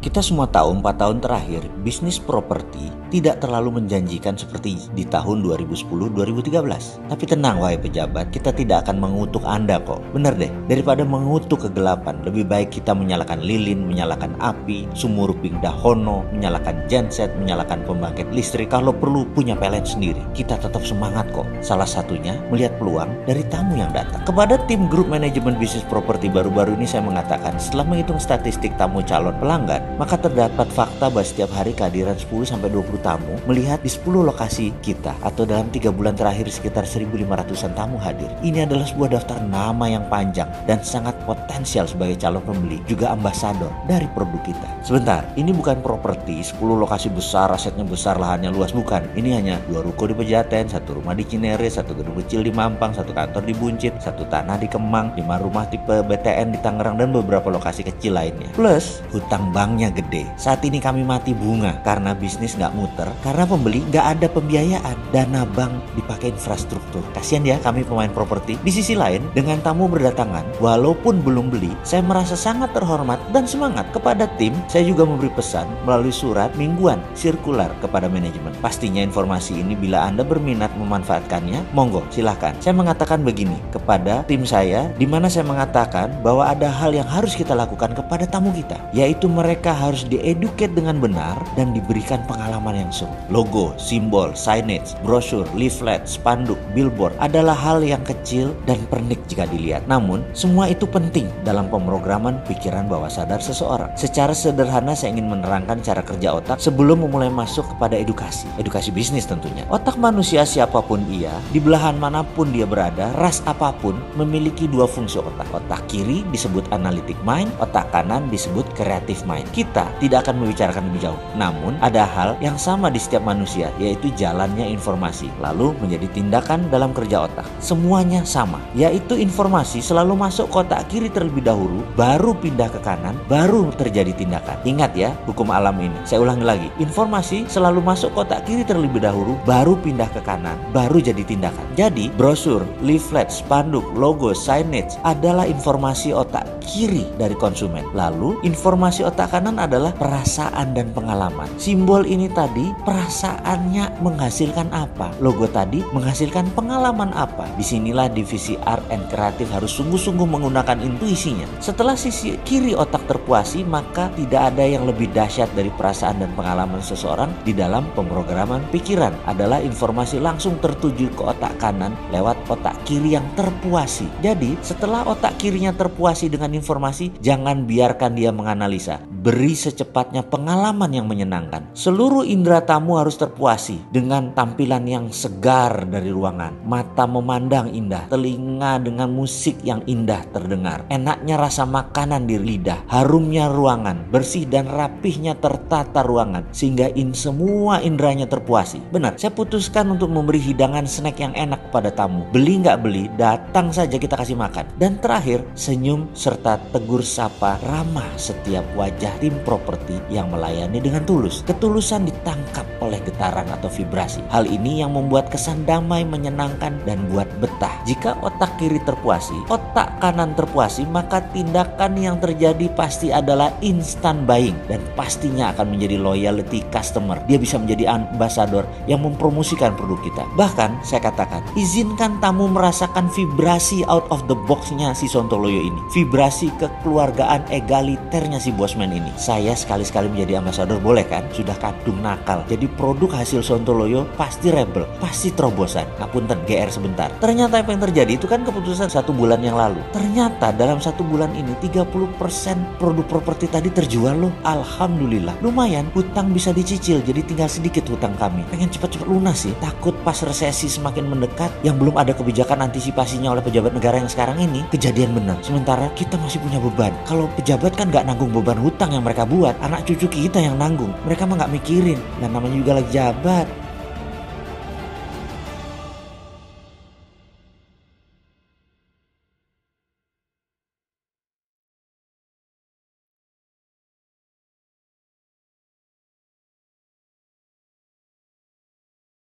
Kita semua tahu 4 tahun terakhir bisnis properti tidak terlalu menjanjikan seperti di tahun 2010-2013. Tapi tenang wahai pejabat, kita tidak akan mengutuk Anda kok. Bener deh, daripada mengutuk kegelapan, lebih baik kita menyalakan lilin, menyalakan api, sumuruping dahono, menyalakan genset, menyalakan pembangkit listrik. Kalau perlu punya PLN sendiri, kita tetap semangat kok. Salah satunya melihat peluang dari tamu yang datang. Kepada tim grup manajemen bisnis properti baru-baru ini saya mengatakan, setelah menghitung statistik tamu calon pelanggan, maka terdapat fakta bahwa setiap hari kehadiran 10-20 tamu melihat di 10 lokasi kita, atau dalam 3 bulan terakhir sekitar 1.500-an tamu hadir. Ini adalah sebuah daftar nama yang panjang dan sangat potensial sebagai calon pembeli, juga ambasador dari produk kita. Sebentar, ini bukan properti 10 lokasi besar, asetnya besar, lahannya luas, bukan. Ini hanya 2 ruko di Pejaten, 1 rumah di Cinere, 1 gedung kecil di Mampang, 1 kantor di Buncit, 1 tanah di Kemang, 5 rumah tipe BTN di Tangerang, dan beberapa lokasi kecil lainnya. Plus, hutang banknya gede. Saat ini kami mati bunga karena bisnis nggak muter, karena pembeli nggak ada pembiayaan. Dana bank dipakai infrastruktur. Kasian ya kami pemain properti. Di sisi lain, dengan tamu berdatangan, walaupun belum beli, saya merasa sangat terhormat dan semangat. Kepada tim, saya juga memberi pesan melalui surat mingguan sirkular kepada manajemen. Pastinya informasi ini bila Anda berminat memanfaatkannya, monggo silahkan. Saya mengatakan begini kepada tim saya, di mana saya mengatakan bahwa ada hal yang harus kita lakukan kepada tamu kita, yaitu mereka harus dieduket dengan benar dan diberikan pengalaman yang seru. Logo, simbol, signage, brosur, leaflet, spanduk, billboard adalah hal yang kecil dan pernik jika dilihat. Namun, semua itu penting dalam pemrograman pikiran bawah sadar seseorang. Secara sederhana saya ingin menerangkan cara kerja otak sebelum memulai masuk kepada edukasi bisnis tentunya. Otak manusia siapapun ia, di belahan manapun dia berada, ras apapun, memiliki 2 fungsi otak. Otak kiri disebut analytic mind, otak kanan disebut creative mind. Kita tidak akan membicarakan lebih jauh. Namun, ada hal yang sama di setiap manusia, yaitu jalannya informasi, lalu menjadi tindakan dalam kerja otak. Semuanya sama, yaitu informasi selalu masuk ke otak kiri terlebih dahulu, baru pindah ke kanan, baru terjadi tindakan. Ingat ya, hukum alam ini. Saya ulangi lagi. Informasi selalu masuk ke otak kiri terlebih dahulu, baru pindah ke kanan, baru jadi tindakan. Jadi, brosur, leaflet, spanduk, logo, signage adalah informasi otak kiri dari konsumen. Lalu, informasi otak kanan adalah perasaan dan pengalaman. Simbol ini tadi perasaannya menghasilkan apa? Logo tadi menghasilkan pengalaman apa? Disinilah divisi art and creative harus sungguh-sungguh menggunakan intuisinya. Setelah sisi kiri otak terpuasi, maka tidak ada yang lebih dahsyat dari perasaan dan pengalaman seseorang di dalam pemrograman pikiran. Adalah informasi langsung tertuju ke otak kanan lewat otak kiri yang terpuasi. Jadi setelah otak kirinya terpuasi dengan informasi, jangan biarkan dia menganalisa. Beri secepatnya pengalaman yang menyenangkan. Seluruh indera tamu harus terpuasi dengan tampilan yang segar dari ruangan. Mata memandang indah, telinga dengan musik yang indah terdengar, enaknya rasa makanan di lidah, harumnya ruangan, bersih dan rapihnya tertata ruangan, sehingga semua inderanya terpuasi. Benar, saya putuskan untuk memberi hidangan snack yang enak kepada tamu. Beli nggak beli, datang saja kita kasih makan. Dan terakhir, senyum serta tegur sapa ramah setiap wajah tim properti yang melayani dengan tulus. Ketulusan ditangkap oleh getaran atau vibrasi. Hal ini yang membuat kesan damai, menyenangkan, dan buat betah. Jika otak kiri terpuasi, otak kanan terpuasi, maka tindakan yang terjadi pasti adalah instant buying dan pastinya akan menjadi loyalty customer. Dia bisa menjadi ambasador yang mempromosikan produk kita. Bahkan saya katakan, izinkan tamu merasakan vibrasi out of the box-nya si Sontoloyo ini. Vibrasi kekeluargaan egaliternya si Bosman ini. Saya sekali-sekali menjadi ambasador, boleh kan? Sudah kadung nakal. Jadi produk hasil Sontoloyo pasti rebel, pasti terobosan. Ngapunten, GR sebentar. Ternyata apa yang terjadi itu kan keputusan 1 bulan yang lalu. Ternyata dalam 1 bulan ini 30% produk properti tadi terjual loh. Alhamdulillah. Lumayan, hutang bisa dicicil, jadi tinggal sedikit hutang kami. Pengen cepat-cepat lunas sih. Takut pas resesi semakin mendekat yang belum ada kebijakan antisipasinya oleh pejabat negara yang sekarang ini, kejadian benar. Sementara kita masih punya beban. Kalau pejabat kan gak nanggung beban hutang yang mereka buat, anak cucu kita yang nanggung. Mereka mah gak mikirin. Dan namanya juga lagi jabat.